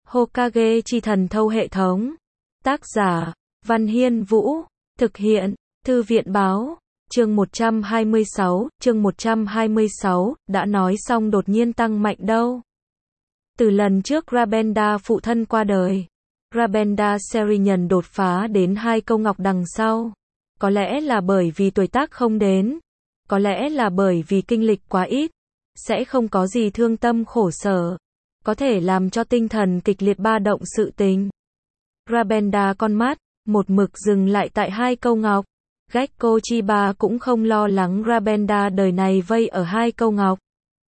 Hokage chi thần thâu hệ thống. Tác giả, Văn Hiên Vũ. Thực hiện, Thư viện Báo. Chương 126, đã nói xong đột nhiên tăng mạnh đâu. Từ lần trước Rabenda phụ thân qua đời, Rabenda Seriyan đột phá đến 2 câu ngọc đằng sau. Có lẽ là bởi vì tuổi tác không đến, có lẽ là bởi vì kinh lịch quá ít, sẽ không có gì thương tâm khổ sở, có thể làm cho tinh thần kịch liệt ba động sự tình. Rabenda con mắt, một mực dừng lại tại 2 câu ngọc. Gekko Chiba cũng không lo lắng Rabenda đời này vây ở 2 câu ngọc.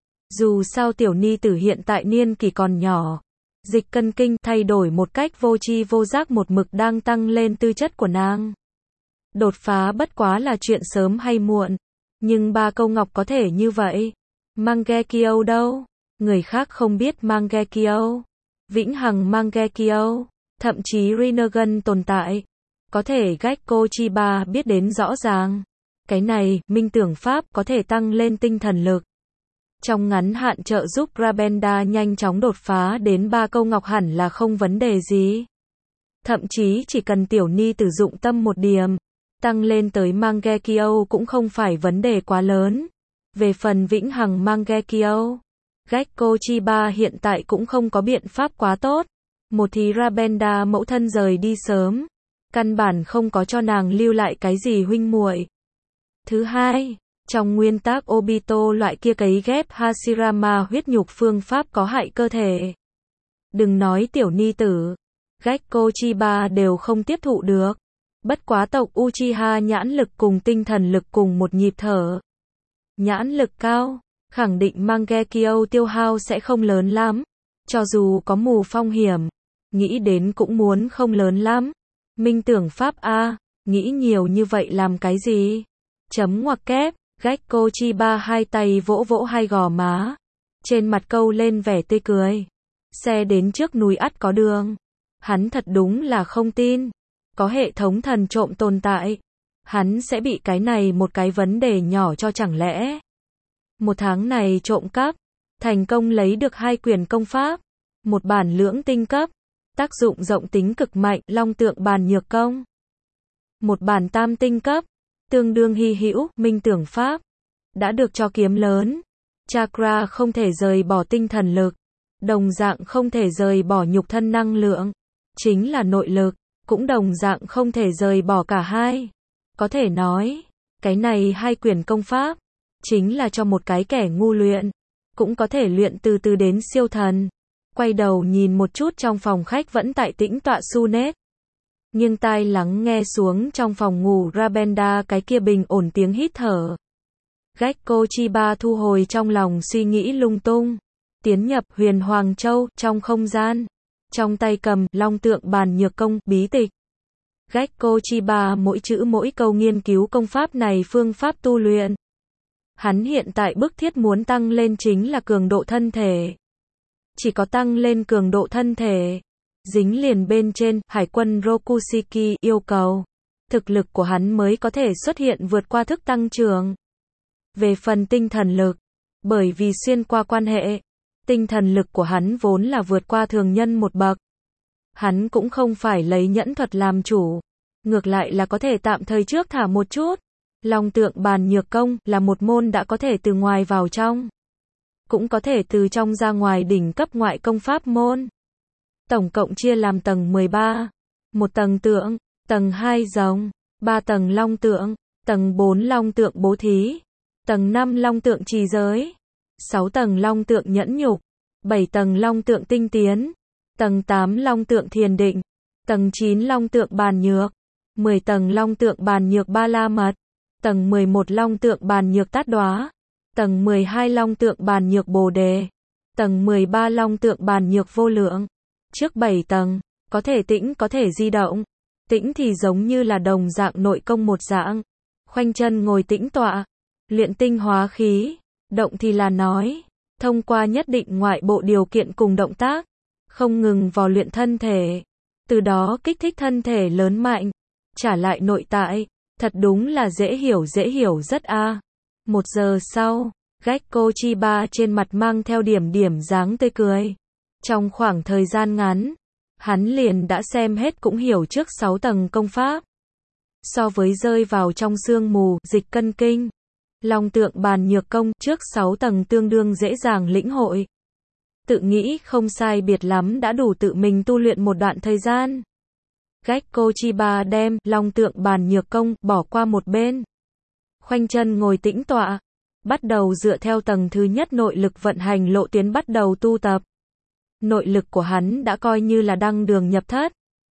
Dù sao tiểu ni tử hiện tại niên kỷ còn nhỏ, dịch cân kinh thay đổi một cách vô tri vô giác một mực đang tăng lên tư chất của nàng. Đột phá bất quá là chuyện sớm hay muộn, nhưng 3 câu ngọc có thể như vậy. Mangekyo đâu? Người khác không biết Mangekyo, vĩnh hằng Mangekyo, thậm chí Rinnegan tồn tại. Có thể Gekko Chiba biết đến rõ ràng. Cái này, minh tưởng pháp có thể tăng lên tinh thần lực. Trong ngắn hạn trợ giúp Rabenda nhanh chóng đột phá đến 3 câu ngọc hẳn là không vấn đề gì. Thậm chí chỉ cần tiểu ni tử dụng tâm một điểm, tăng lên tới Mangekyo cũng không phải vấn đề quá lớn. Về phần vĩnh hằng Mangekyo, Gekko Chiba hiện tại cũng không có biện pháp quá tốt. Một thì Rabenda mẫu thân rời đi sớm, căn bản không có cho nàng lưu lại cái gì huynh muội. Thứ hai, trong nguyên tắc Obito loại kia cấy ghép Hashirama huyết nhục phương pháp có hại cơ thể. Đừng nói tiểu ni tử, Gekko Chiba đều không tiếp thụ được. Bất quá tộc Uchiha nhãn lực cùng tinh thần lực cùng một nhịp thở. Nhãn lực cao, khẳng định Mangekyo tiêu hao sẽ không lớn lắm. Cho dù có mù phong hiểm, nghĩ đến cũng muốn không lớn lắm. Minh tưởng pháp A, nghĩ nhiều như vậy làm cái gì? Chấm ngoặc kép, Gekko Chiba hai tay vỗ vỗ hai gò má. Trên mặt câu lên vẻ tươi cười. Xe đến trước núi ắt có đường. Hắn thật đúng là không tin. Có hệ thống thần trộm tồn tại. Hắn sẽ bị cái này một cái vấn đề nhỏ cho chẳng lẽ. Một tháng này trộm cắp, thành công lấy được 2 quyển công pháp. Một bản lưỡng tinh cấp, tác dụng rộng tính cực mạnh, long tượng bàn nhược công. Một bản tam tinh cấp, tương đương hy hữu, minh tưởng pháp. Đã được cho kiếm lớn. Chakra không thể rời bỏ tinh thần lực. Đồng dạng không thể rời bỏ nhục thân năng lượng. Chính là nội lực, cũng đồng dạng không thể rời bỏ cả hai. Có thể nói, cái này 2 quyển công pháp, chính là cho một cái kẻ ngu luyện. Cũng có thể luyện từ từ đến siêu thần. Quay đầu nhìn một chút trong phòng khách vẫn tại tĩnh tọa Sunet. Nhưng tai lắng nghe xuống trong phòng ngủ Rabenda cái kia bình ổn tiếng hít thở. Gekko Chiba thu hồi trong lòng suy nghĩ lung tung. Tiến nhập Huyền Hoàng Châu trong không gian. Trong tay cầm long tượng bàn nhược công bí tịch. Gekko Chiba mỗi chữ mỗi câu nghiên cứu công pháp này phương pháp tu luyện. Hắn hiện tại bức thiết muốn tăng lên chính là cường độ thân thể. Chỉ có tăng lên cường độ thân thể, dính liền bên trên hải quân Rokushiki yêu cầu, thực lực của hắn mới có thể xuất hiện vượt qua thức tăng trưởng. Về phần tinh thần lực, bởi vì xuyên qua quan hệ, tinh thần lực của hắn vốn là vượt qua thường nhân một bậc. Hắn cũng không phải lấy nhẫn thuật làm chủ, ngược lại là có thể tạm thời trước thả một chút. Long tượng bàn nhược công là một môn đã có thể từ ngoài vào trong, cũng có thể từ trong ra ngoài đỉnh cấp ngoại công pháp môn. Tổng cộng chia làm tầng 13. 1 tầng tượng, tầng 2 rồng, 3 tầng long tượng, tầng 4 long tượng bố thí, tầng 5 long tượng trì giới, 6 tầng long tượng nhẫn nhục, 7 tầng long tượng tinh tiến, tầng 8 long tượng thiền định, tầng 9 long tượng bàn nhược, 10 tầng long tượng bàn nhược ba la mật, tầng 11 long tượng bàn nhược tát đóa, tầng 12 long tượng bàn nhược bồ đề, tầng 13 long tượng bàn nhược vô lượng. Trước 7 tầng, có thể tĩnh có thể di động. Tĩnh thì giống như là đồng dạng nội công một dạng. Khoanh chân ngồi tĩnh tọa, luyện tinh hóa khí. Động thì là nói, thông qua nhất định ngoại bộ điều kiện cùng động tác, không ngừng vào luyện thân thể. Từ đó kích thích thân thể lớn mạnh, trả lại nội tại. Thật đúng là dễ hiểu rất a. 1 giờ sau, Gekko Chiba trên mặt mang theo điểm dáng tươi cười. Trong khoảng thời gian ngắn, hắn liền đã xem hết cũng hiểu trước 6 tầng công pháp. So với rơi vào trong sương mù, dịch cân kinh, long tượng bàn nhược công, trước 6 tầng tương đương dễ dàng lĩnh hội. Tự nghĩ không sai biệt lắm đã đủ tự mình tu luyện một đoạn thời gian. Gekko Chiba đem long tượng bàn nhược công bỏ qua một bên. Khoanh chân ngồi tĩnh tọa, bắt đầu dựa theo tầng thứ nhất nội lực vận hành lộ tuyến bắt đầu tu tập. Nội lực của hắn đã coi như là đăng đường nhập thất.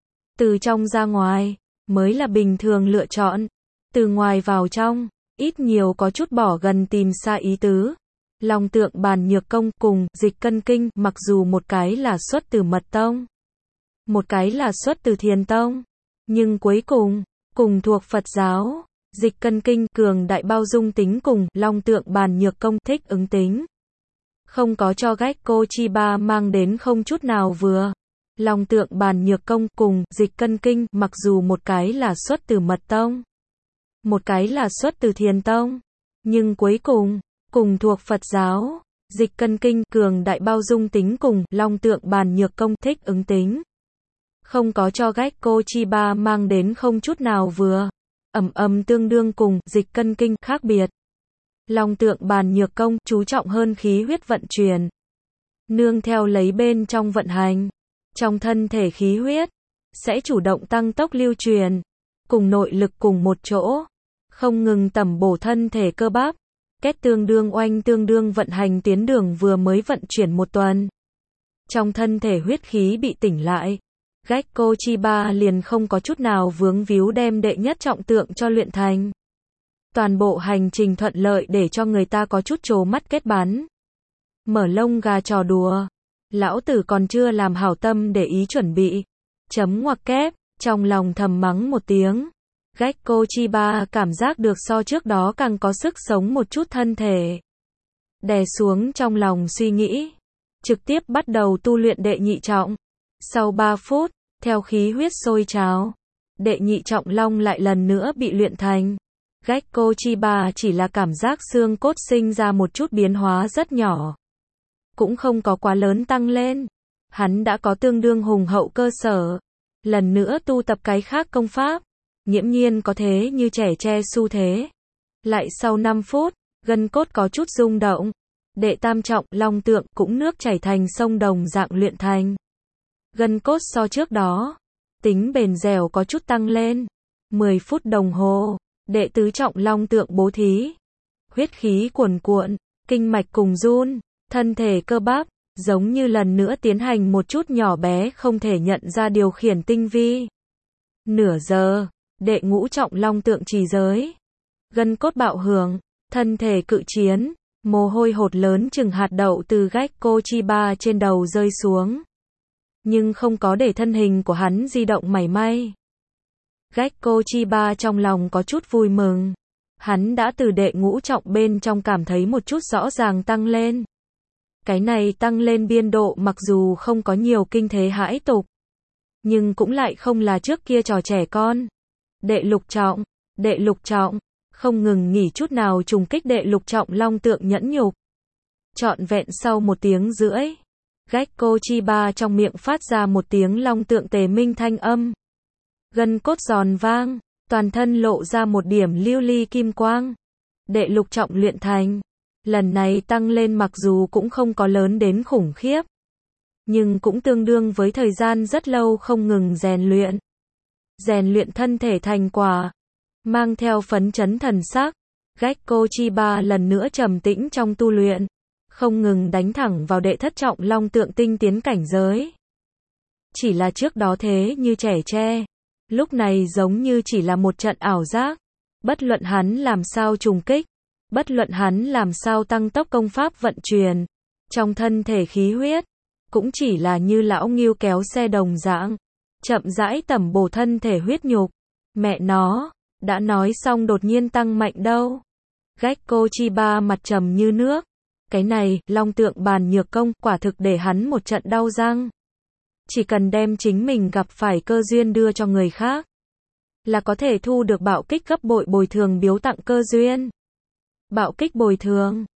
Từ trong ra ngoài, mới là bình thường lựa chọn. Từ ngoài vào trong, ít nhiều có chút bỏ gần tìm xa ý tứ. Long tượng bàn nhược công cùng dịch cân kinh, mặc dù một cái là xuất từ mật tông, một cái là xuất từ thiền tông, nhưng cuối cùng thuộc Phật giáo. Dịch cân kinh cường đại bao dung tính cùng long tượng bàn nhược công thích ứng tính, không có cho Gekko Chiba mang đến không chút nào vừa. Long tượng bàn nhược công cùng dịch cân kinh, mặc dù một cái là xuất từ mật tông, một cái là xuất từ thiền tông, nhưng cuối cùng thuộc Phật giáo. Dịch cân kinh cường đại bao dung tính cùng long tượng bàn nhược công thích ứng tính, không có cho Gekko Chiba mang đến không chút nào vừa. Tương đương cùng dịch cân kinh khác biệt. Long tượng bàn nhược công chú trọng hơn khí huyết vận chuyển, nương theo lấy bên trong vận hành, trong thân thể khí huyết sẽ chủ động tăng tốc lưu truyền, cùng nội lực cùng một chỗ, không ngừng tẩm bổ thân thể cơ bắp. Kết tương đương vận hành tuyến đường vừa mới vận chuyển một tuần, trong thân thể huyết khí bị tỉnh lại. Gekko Chiba liền không có chút nào vướng víu đem đệ nhất trọng tượng cho luyện thành. Toàn bộ hành trình thuận lợi để cho người ta có chút trố mắt kết bắn. Mở lông gà trò đùa. Lão tử còn chưa làm hảo tâm để ý chuẩn bị. Chấm ngoặc kép, trong lòng thầm mắng một tiếng. Gekko Chiba cảm giác được so trước đó càng có sức sống một chút thân thể. Đè xuống trong lòng suy nghĩ. Trực tiếp bắt đầu tu luyện đệ nhị trọng. Sau 3 phút, theo khí huyết sôi trào, đệ nhị trọng long lại lần nữa bị luyện thành. Gekko Chiba chỉ là cảm giác xương cốt sinh ra một chút biến hóa rất nhỏ, cũng không có quá lớn tăng lên. Hắn đã có tương đương hùng hậu cơ sở. Lần nữa tu tập cái khác công pháp, nghiễm nhiên có thế như trẻ tre xu thế. Lại sau 5 phút, gân cốt có chút rung động. Đệ tam trọng long tượng cũng nước chảy thành sông đồng dạng luyện thành. Gân cốt so trước đó, tính bền dẻo có chút tăng lên. 10 phút đồng hồ, đệ tứ trọng long tượng bố thí. Huyết khí cuồn cuộn, kinh mạch cùng run, thân thể cơ bắp, giống như lần nữa tiến hành một chút nhỏ bé không thể nhận ra điều khiển tinh vi. Nửa giờ, đệ ngũ trọng long tượng trì giới. Gân cốt bạo hưởng, thân thể cự chiến, mồ hôi hột lớn chừng hạt đậu từ Gekko Chiba trên đầu rơi xuống. Nhưng không có để thân hình của hắn di động mảy may. Gekko Chiba trong lòng có chút vui mừng. Hắn đã từ đệ ngũ trọng bên trong cảm thấy một chút rõ ràng tăng lên. Cái này tăng lên biên độ mặc dù không có nhiều kinh thế hãi tục, nhưng cũng lại không là trước kia trò trẻ con. Đệ lục trọng, không ngừng nghỉ chút nào trùng kích đệ lục trọng long tượng nhẫn nhục. Trọn vẹn sau 1 tiếng rưỡi, Gekko Chiba trong miệng phát ra một tiếng long tượng tề minh thanh âm. Gân cốt giòn vang, toàn thân lộ ra một điểm lưu ly kim quang. Đệ lục trọng luyện thành. Lần này tăng lên mặc dù cũng không có lớn đến khủng khiếp, nhưng cũng tương đương với thời gian rất lâu không ngừng rèn luyện. Rèn luyện thân thể thành quả. Mang theo phấn chấn thần sắc, Gekko Chiba lần nữa trầm tĩnh trong tu luyện, không ngừng đánh thẳng vào đệ thất trọng long tượng tinh tiến cảnh giới. Chỉ là trước đó thế như trẻ tre, lúc này giống như chỉ là một trận ảo giác. Bất luận hắn làm sao trùng kích, bất luận hắn làm sao tăng tốc công pháp vận chuyển, trong thân thể khí huyết, cũng chỉ là như lão ngưu kéo xe đồng dạng, chậm rãi tẩm bổ thân thể huyết nhục. Mẹ nó, đã nói xong đột nhiên tăng mạnh đâu. Gekko Chiba mặt trầm như nước. Cái này, long tượng bàn nhược công, quả thực để hắn một trận đau răng. Chỉ cần đem chính mình gặp phải cơ duyên đưa cho người khác, là có thể thu được bạo kích gấp bội bồi thường biếu tặng cơ duyên. Bạo kích bồi thường.